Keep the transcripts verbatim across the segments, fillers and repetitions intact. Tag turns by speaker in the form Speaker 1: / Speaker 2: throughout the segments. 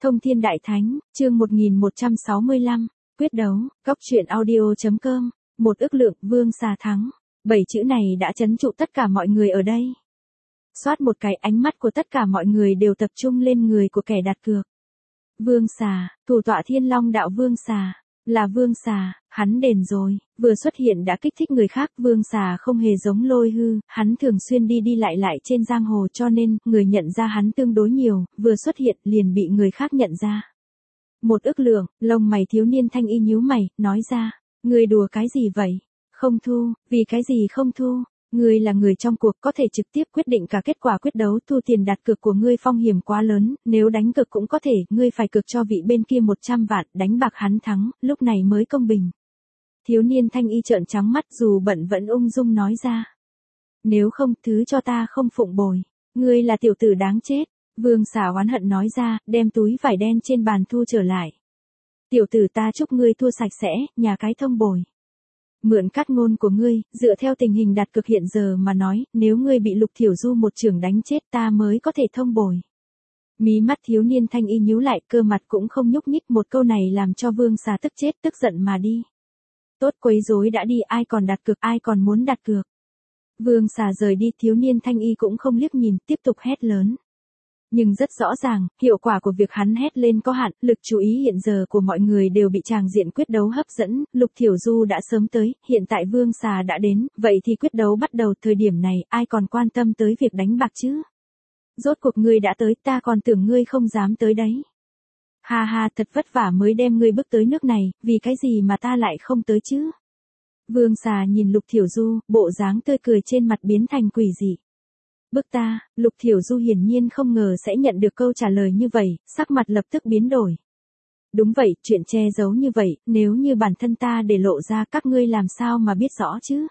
Speaker 1: Thông Thiên Đại Thánh, chương một nghìn một trăm sáu mươi lăm, quyết đấu, góc truyện audio.com, một ức lượng, vương xà thắng. Bảy chữ này đã trấn trụ tất cả mọi người ở đây. Xoát một cái, ánh mắt của tất cả mọi người đều tập trung lên người của kẻ đặt cược. Vương xà, thủ tọa Thiên Long đạo vương xà, là vương xà, hắn đền rồi, vừa xuất hiện đã kích thích người khác. Vương xà không hề giống Lôi Hư, hắn thường xuyên đi đi lại lại trên giang hồ cho nên, người nhận ra hắn tương đối nhiều, vừa xuất hiện liền bị người khác nhận ra. Một ức lượng, lông mày thiếu niên thanh y nhíu mày, nói ra, người đùa cái gì vậy? Không thu, vì cái gì không thu? Ngươi là người trong cuộc có thể trực tiếp quyết định cả kết quả quyết đấu, thu tiền đặt cược của ngươi phong hiểm quá lớn, nếu đánh cược cũng có thể, ngươi phải cược cho vị bên kia một trăm vạn, đánh bạc hắn thắng, lúc này mới công bình. Thiếu niên thanh y trợn trắng mắt dù bận vẫn ung dung nói ra. Nếu không, thứ cho ta không phụng bồi. Ngươi là tiểu tử đáng chết. Vương xà oán hận nói ra, đem túi vải đen trên bàn thu trở lại. Tiểu tử ta chúc ngươi thua sạch sẽ, nhà cái thông bồi. Mượn cát ngôn của ngươi, dựa theo tình hình đặt cược hiện giờ mà nói, nếu ngươi bị Lục Thiểu Du một chưởng đánh chết ta mới có thể thông bồi. Mí mắt thiếu niên thanh y nhíu lại, cơ mặt cũng không nhúc nhích, một câu này làm cho vương xà tức chết, tức giận mà đi. Tốt, quấy rối đã đi, ai còn đặt cược, ai còn muốn đặt cược. Vương xà rời đi, thiếu niên thanh y cũng không liếc nhìn, tiếp tục hét lớn. Nhưng rất rõ ràng, hiệu quả của việc hắn hét lên có hạn, lực chú ý hiện giờ của mọi người đều bị tràng diện quyết đấu hấp dẫn, Lục Thiểu Du đã sớm tới, hiện tại vương xà đã đến, vậy thì quyết đấu bắt đầu. Thời điểm này, ai còn quan tâm tới việc đánh bạc chứ? Rốt cuộc ngươi đã tới, ta còn tưởng ngươi không dám tới đấy. Ha ha, thật vất vả mới đem ngươi bước tới nước này, vì cái gì mà ta lại không tới chứ? Vương xà nhìn Lục Thiểu Du, bộ dáng tươi cười trên mặt biến thành quỷ dị. Bức ta, Lục Thiểu Du hiển nhiên không ngờ sẽ nhận được câu trả lời như vậy, sắc mặt lập tức biến đổi. Đúng vậy, chuyện che giấu như vậy, nếu như bản thân ta để lộ ra các ngươi làm sao mà biết rõ chứ?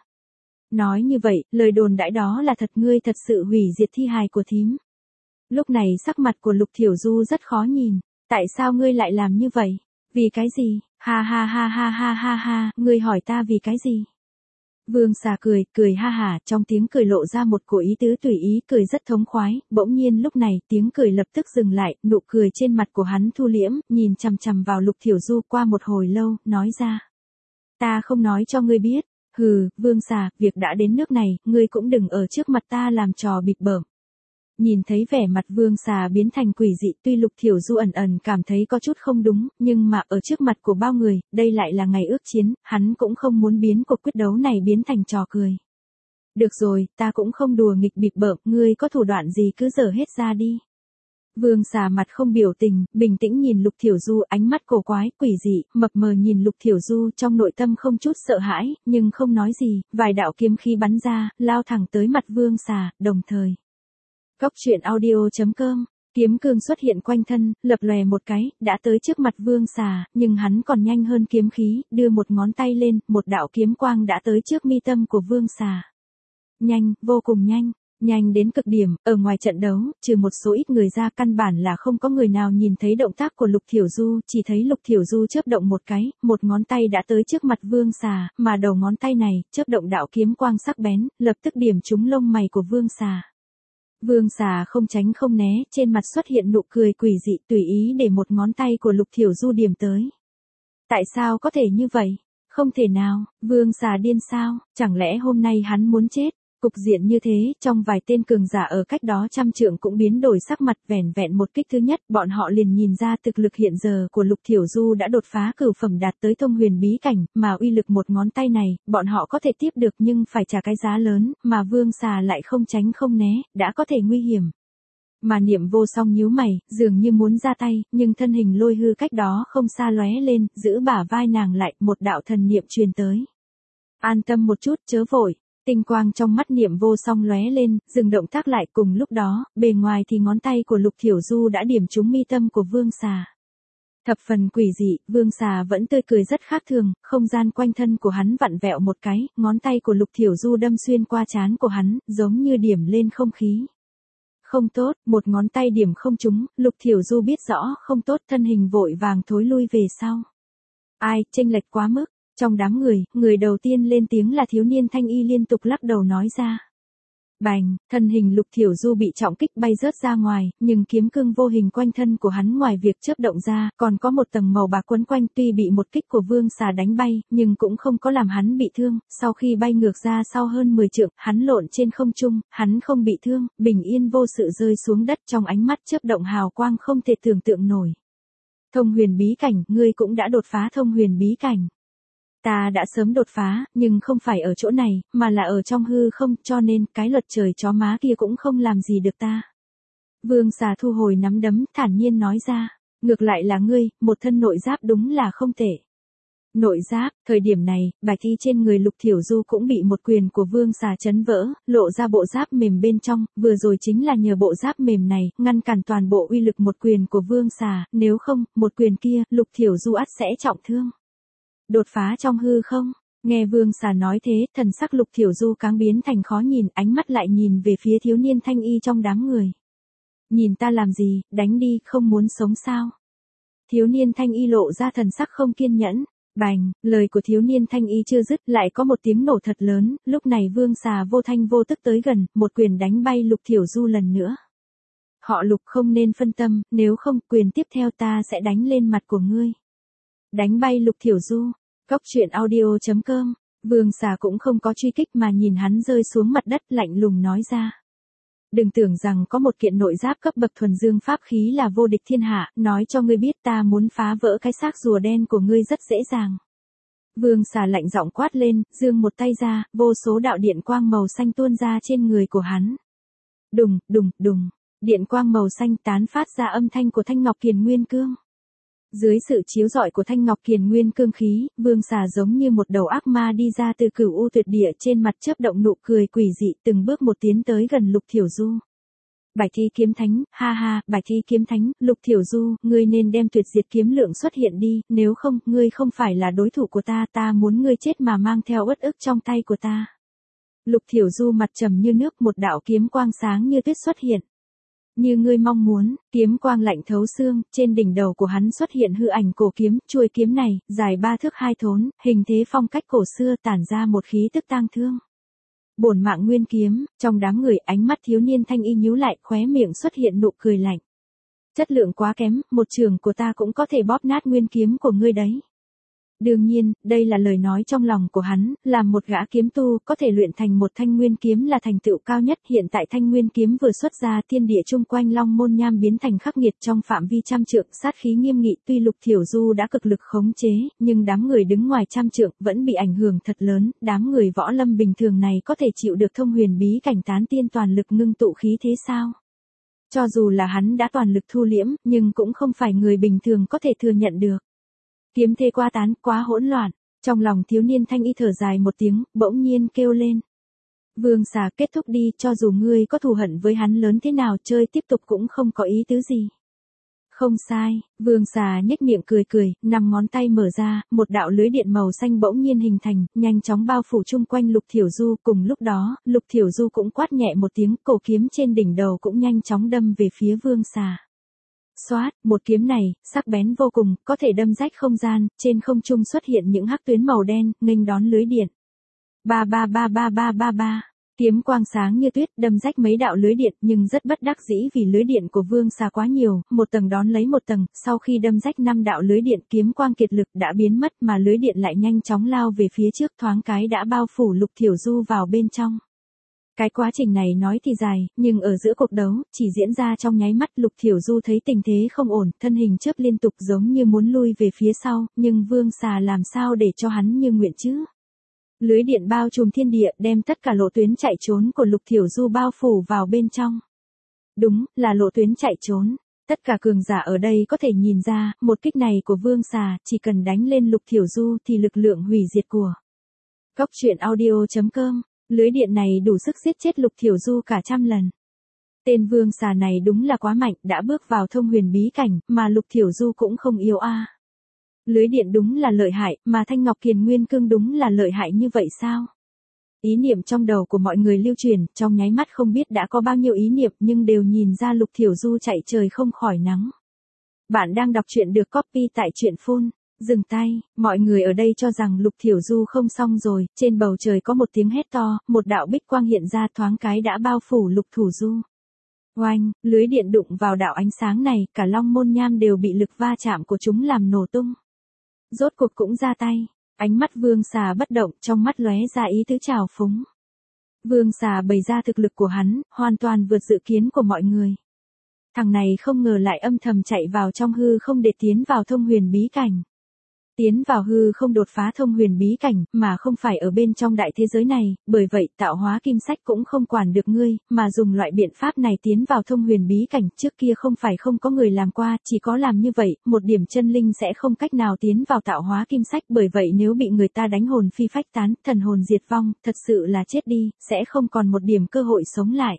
Speaker 1: Nói như vậy, lời đồn đãi đó là thật, ngươi thật sự hủy diệt thi hài của thím. Lúc này sắc mặt của Lục Thiểu Du rất khó nhìn, tại sao ngươi lại làm như vậy? Vì cái gì? Ha ha ha ha ha ha ha, ngươi hỏi ta vì cái gì? Vương xà cười, cười ha hả, trong tiếng cười lộ ra một cổ ý tứ tùy ý, cười rất thống khoái, bỗng nhiên lúc này, tiếng cười lập tức dừng lại, nụ cười trên mặt của hắn thu liễm, nhìn chằm chằm vào Lục Thiểu Du qua một hồi lâu, nói ra. Ta không nói cho ngươi biết, hừ, vương xà, việc đã đến nước này, ngươi cũng đừng ở trước mặt ta làm trò bịp bợm. Nhìn thấy vẻ mặt vương xà biến thành quỷ dị, tuy Lục Thiểu Du ẩn ẩn cảm thấy có chút không đúng, nhưng mà ở trước mặt của bao người, đây lại là ngày ước chiến, hắn cũng không muốn biến cuộc quyết đấu này biến thành trò cười. Được rồi, ta cũng không đùa nghịch bịp bợm, ngươi có thủ đoạn gì cứ dở hết ra đi. Vương xà mặt không biểu tình, bình tĩnh nhìn Lục Thiểu Du, ánh mắt cổ quái, quỷ dị, mập mờ nhìn Lục Thiểu Du, trong nội tâm không chút sợ hãi, nhưng không nói gì, vài đạo kiếm khí bắn ra, lao thẳng tới mặt vương xà, đồng thời. Góc truyện audio.com, kiếm cương xuất hiện quanh thân, lập lòe một cái, đã tới trước mặt vương xà, nhưng hắn còn nhanh hơn kiếm khí, đưa một ngón tay lên, một đạo kiếm quang đã tới trước mi tâm của vương xà. Nhanh, vô cùng nhanh, nhanh đến cực điểm, ở ngoài trận đấu, trừ một số ít người ra căn bản là không có người nào nhìn thấy động tác của Lục Thiểu Du, chỉ thấy Lục Thiểu Du chớp động một cái, một ngón tay đã tới trước mặt vương xà, mà đầu ngón tay này, chớp động đạo kiếm quang sắc bén, lập tức điểm trúng lông mày của vương xà. Vương xà không tránh không né, trên mặt xuất hiện nụ cười quỷ dị, tùy ý để một ngón tay của Lục Thiểu Du điểm tới. Tại sao có thể như vậy? Không thể nào, vương xà điên sao, chẳng lẽ hôm nay hắn muốn chết? Cục diện như thế, trong vài tên cường giả ở cách đó trăm trượng cũng biến đổi sắc mặt, vẻn vẹn một kích thứ nhất, bọn họ liền nhìn ra thực lực hiện giờ của Lục Thiểu Du đã đột phá cửu phẩm đạt tới thông huyền bí cảnh, mà uy lực một ngón tay này, bọn họ có thể tiếp được nhưng phải trả cái giá lớn, mà vương xà lại không tránh không né, đã có thể nguy hiểm. Mà Niệm Vô Song nhíu mày, dường như muốn ra tay, nhưng thân hình Lôi Hư cách đó không xa lóe lên, giữ bả vai nàng lại, một đạo thần niệm truyền tới. An tâm một chút, chớ vội. Tinh quang trong mắt Niệm Vô Song lóe lên, dừng động tác lại, cùng lúc đó, bề ngoài thì ngón tay của Lục Thiểu Du đã điểm trúng mi tâm của vương xà. Thập phần quỷ dị, vương xà vẫn tươi cười rất khác thường, không gian quanh thân của hắn vặn vẹo một cái, ngón tay của Lục Thiểu Du đâm xuyên qua trán của hắn, giống như điểm lên không khí. Không tốt, một ngón tay điểm không trúng, Lục Thiểu Du biết rõ không tốt, thân hình vội vàng thối lui về sau. Ai, chênh lệch quá mức. Trong đám người, người đầu tiên lên tiếng là thiếu niên thanh y liên tục lắc đầu nói ra. Bành, thân hình Lục Thiểu Du bị trọng kích bay rớt ra ngoài, nhưng kiếm cương vô hình quanh thân của hắn ngoài việc chớp động ra, còn có một tầng màu bạc quấn quanh, tuy bị một kích của Vương Xà đánh bay, nhưng cũng không có làm hắn bị thương, sau khi bay ngược ra sau hơn mười trượng, hắn lộn trên không trung, hắn không bị thương, bình yên vô sự rơi xuống đất, trong ánh mắt chớp động hào quang không thể tưởng tượng nổi. Thông huyền bí cảnh, ngươi cũng đã đột phá thông huyền bí cảnh. Ta đã sớm đột phá, nhưng không phải ở chỗ này, mà là ở trong hư không, cho nên cái luật trời chó má kia cũng không làm gì được ta. Vương Xà thu hồi nắm đấm, thản nhiên nói ra, ngược lại là ngươi, một thân nội giáp đúng là không tệ. Nội giáp, thời điểm này, bạch y trên người Lục Thiểu Du cũng bị một quyền của Vương Xà chấn vỡ, lộ ra bộ giáp mềm bên trong, vừa rồi chính là nhờ bộ giáp mềm này, ngăn cản toàn bộ uy lực một quyền của Vương Xà, nếu không, một quyền kia, Lục Thiểu Du ắt sẽ trọng thương. Đột phá trong hư không? Nghe Vương Xà nói thế, thần sắc Lục Thiểu Du càng biến thành khó nhìn, ánh mắt lại nhìn về phía thiếu niên thanh y trong đám người. Nhìn ta làm gì, đánh đi, không muốn sống sao? Thiếu niên thanh y lộ ra thần sắc không kiên nhẫn. Bành, lời của thiếu niên thanh y chưa dứt, lại có một tiếng nổ thật lớn, lúc này Vương Xà vô thanh vô tức tới gần, một quyền đánh bay Lục Thiểu Du lần nữa. Họ Lục không nên phân tâm, nếu không, quyền tiếp theo ta sẽ đánh lên mặt của ngươi. Đánh bay Lục Thiểu Du. Cóc truyện audio chấm com, Vương Xà cũng không có truy kích mà nhìn hắn rơi xuống mặt đất, lạnh lùng nói ra. Đừng tưởng rằng có một kiện nội giáp cấp bậc thuần dương pháp khí là vô địch thiên hạ, nói cho ngươi biết ta muốn phá vỡ cái xác rùa đen của ngươi rất dễ dàng. Vương Xà lạnh giọng quát lên, giương một tay ra, vô số đạo điện quang màu xanh tuôn ra trên người của hắn. Đùng, đùng, đùng, điện quang màu xanh tán phát ra âm thanh của Thanh Ngọc Kiền Nguyên Cương. Dưới sự chiếu rọi của Thanh Ngọc Kiền Nguyên Cương khí, Vương Xà giống như một đầu ác ma đi ra từ cửu u tuyệt địa, trên mặt chớp động nụ cười quỷ dị, từng bước một tiến tới gần Lục Thiểu Du. Bạch Thi Kiếm Thánh, ha ha, Bạch Thi Kiếm Thánh, Lục Thiểu Du, ngươi nên đem tuyệt diệt kiếm lượng xuất hiện đi, nếu không, ngươi không phải là đối thủ của ta, ta muốn ngươi chết mà mang theo uất ức trong tay của ta. Lục Thiểu Du mặt trầm như nước, một đạo kiếm quang sáng như tuyết xuất hiện. Như ngươi mong muốn, kiếm quang lạnh thấu xương, trên đỉnh đầu của hắn xuất hiện hư ảnh cổ kiếm, chuôi kiếm này, dài ba thước hai thốn, hình thế phong cách cổ xưa, tản ra một khí tức tang thương. Bổn mạng nguyên kiếm, trong đám người, ánh mắt thiếu niên thanh y nhíu lại, khóe miệng xuất hiện nụ cười lạnh. Chất lượng quá kém, một trường của ta cũng có thể bóp nát nguyên kiếm của ngươi đấy. Đương nhiên, đây là lời nói trong lòng của hắn, làm một gã kiếm tu, có thể luyện thành một thanh nguyên kiếm là thành tựu cao nhất, hiện tại thanh nguyên kiếm vừa xuất ra, thiên địa chung quanh Long Môn Nham biến thành khắc nghiệt trong phạm vi trăm trượng, sát khí nghiêm nghị, tuy Lục Thiểu Du đã cực lực khống chế, nhưng đám người đứng ngoài trăm trượng, vẫn bị ảnh hưởng thật lớn, đám người võ lâm bình thường này có thể chịu được thông huyền bí cảnh tán tiên toàn lực ngưng tụ khí thế sao? Cho dù là hắn đã toàn lực thu liễm, nhưng cũng không phải người bình thường có thể thừa nhận được. Kiếm thế quá tán, quá hỗn loạn, trong lòng thiếu niên thanh y thở dài một tiếng, bỗng nhiên kêu lên. Vương Xà, kết thúc đi, cho dù ngươi có thù hận với hắn lớn thế nào, chơi tiếp tục cũng không có ý tứ gì. Không sai, Vương Xà nhếch miệng cười cười, năm ngón tay mở ra, một đạo lưới điện màu xanh bỗng nhiên hình thành, nhanh chóng bao phủ chung quanh Lục Thiểu Du, cùng lúc đó, Lục Thiểu Du cũng quát nhẹ một tiếng, cổ kiếm trên đỉnh đầu cũng nhanh chóng đâm về phía Vương Xà. Xoát, một kiếm này, sắc bén vô cùng, có thể đâm rách không gian, trên không trung xuất hiện những hắc tuyến màu đen, nghênh đón lưới điện. Ba ba ba ba ba ba ba, kiếm quang sáng như tuyết, đâm rách mấy đạo lưới điện, nhưng rất bất đắc dĩ vì lưới điện của Vương Xà quá nhiều, một tầng đón lấy một tầng, sau khi đâm rách năm đạo lưới điện, kiếm quang kiệt lực đã biến mất, mà lưới điện lại nhanh chóng lao về phía trước, thoáng cái đã bao phủ Lục Thiểu Du vào bên trong. Cái quá trình này nói thì dài, nhưng ở giữa cuộc đấu, chỉ diễn ra trong nháy mắt. Lục Thiểu Du thấy tình thế không ổn, thân hình chớp liên tục giống như muốn lui về phía sau, nhưng Vương Xà làm sao để cho hắn như nguyện chứ? Lưới điện bao trùm thiên địa, đem tất cả lộ tuyến chạy trốn của Lục Thiểu Du bao phủ vào bên trong. Đúng, là lộ tuyến chạy trốn. Tất cả cường giả ở đây có thể nhìn ra, một kích này của Vương Xà, chỉ cần đánh lên Lục Thiểu Du thì lực lượng hủy diệt của. Cóc truyện audio chấm com, lưới điện này đủ sức giết chết Lục Thiểu Du cả trăm lần. Tên Vương Xà này đúng là quá mạnh, đã bước vào thông huyền bí cảnh, mà Lục Thiểu Du cũng không yếu a. À. Lưới điện đúng là lợi hại, mà Thanh Ngọc Kiền Nguyên Cương đúng là lợi hại như vậy sao? Ý niệm trong đầu của mọi người lưu truyền, trong nháy mắt không biết đã có bao nhiêu ý niệm, nhưng đều nhìn ra Lục Thiểu Du chạy trời không khỏi nắng. Bạn đang đọc truyện được copy tại truyện phun. Dừng tay, mọi người ở đây cho rằng Lục Thiểu Du không xong rồi, trên bầu trời có một tiếng hét to, một đạo bích quang hiện ra thoáng cái đã bao phủ Lục Thủ Du. Oanh, lưới điện đụng vào đạo ánh sáng này, cả Long Môn Nham đều bị lực va chạm của chúng làm nổ tung. Rốt cuộc cũng ra tay, ánh mắt Vương Xà bất động, trong mắt lóe ra ý tứ trào phúng. Vương Xà bày ra thực lực của hắn, hoàn toàn vượt dự kiến của mọi người. Thằng này không ngờ lại âm thầm chạy vào trong hư không để tiến vào thông huyền bí cảnh. Tiến vào hư không đột phá thông huyền bí cảnh, mà không phải ở bên trong đại thế giới này, bởi vậy tạo hóa kim sách cũng không quản được ngươi, mà dùng loại biện pháp này tiến vào thông huyền bí cảnh, trước kia không phải không có người làm qua, chỉ có làm như vậy, một điểm chân linh sẽ không cách nào tiến vào tạo hóa kim sách, bởi vậy nếu bị người ta đánh hồn phi phách tán, thần hồn diệt vong, thật sự là chết đi, sẽ không còn một điểm cơ hội sống lại.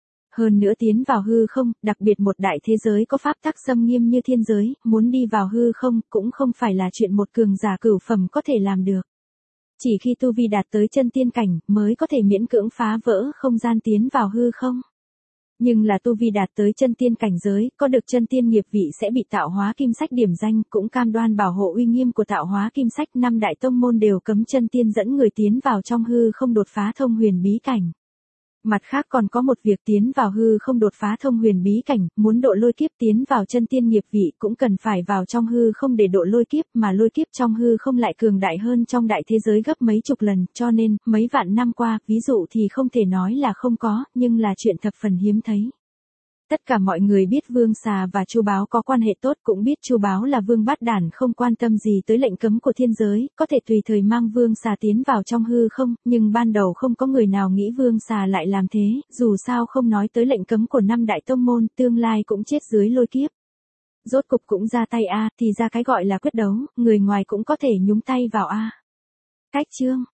Speaker 1: Hơn nữa tiến vào hư không, đặc biệt một đại thế giới có pháp tắc xâm nghiêm như thiên giới, muốn đi vào hư không, cũng không phải là chuyện một cường giả cửu phẩm có thể làm được. Chỉ khi tu vi đạt tới chân tiên cảnh, mới có thể miễn cưỡng phá vỡ không gian tiến vào hư không. Nhưng là tu vi đạt tới chân tiên cảnh giới, có được chân tiên nghiệp vị sẽ bị tạo hóa kim sách điểm danh, cũng cam đoan bảo hộ uy nghiêm của tạo hóa kim sách. Năm đại tông môn đều cấm chân tiên dẫn người tiến vào trong hư không đột phá thông huyền bí cảnh. Mặt khác còn có một việc tiến vào hư không đột phá thông huyền bí cảnh, muốn độ lôi kiếp tiến vào chân tiên nghiệp vị cũng cần phải vào trong hư không để độ lôi kiếp, mà lôi kiếp trong hư không lại cường đại hơn trong đại thế giới gấp mấy chục lần, cho nên, mấy vạn năm qua, ví dụ thì không thể nói là không có, nhưng là chuyện thập phần hiếm thấy. Tất cả mọi người biết Vương Xà và Chu Báo có quan hệ tốt, cũng biết Chu Báo là vương bát đản không quan tâm gì tới lệnh cấm của thiên giới, có thể tùy thời mang Vương Xà tiến vào trong hư không, nhưng ban đầu không có người nào nghĩ Vương Xà lại làm thế, dù sao không nói tới lệnh cấm của năm đại tông môn, tương lai cũng chết dưới lôi kiếp. Rốt cục cũng ra tay a, thì ra cái gọi là quyết đấu, người ngoài cũng có thể nhúng tay vào a. Cách chương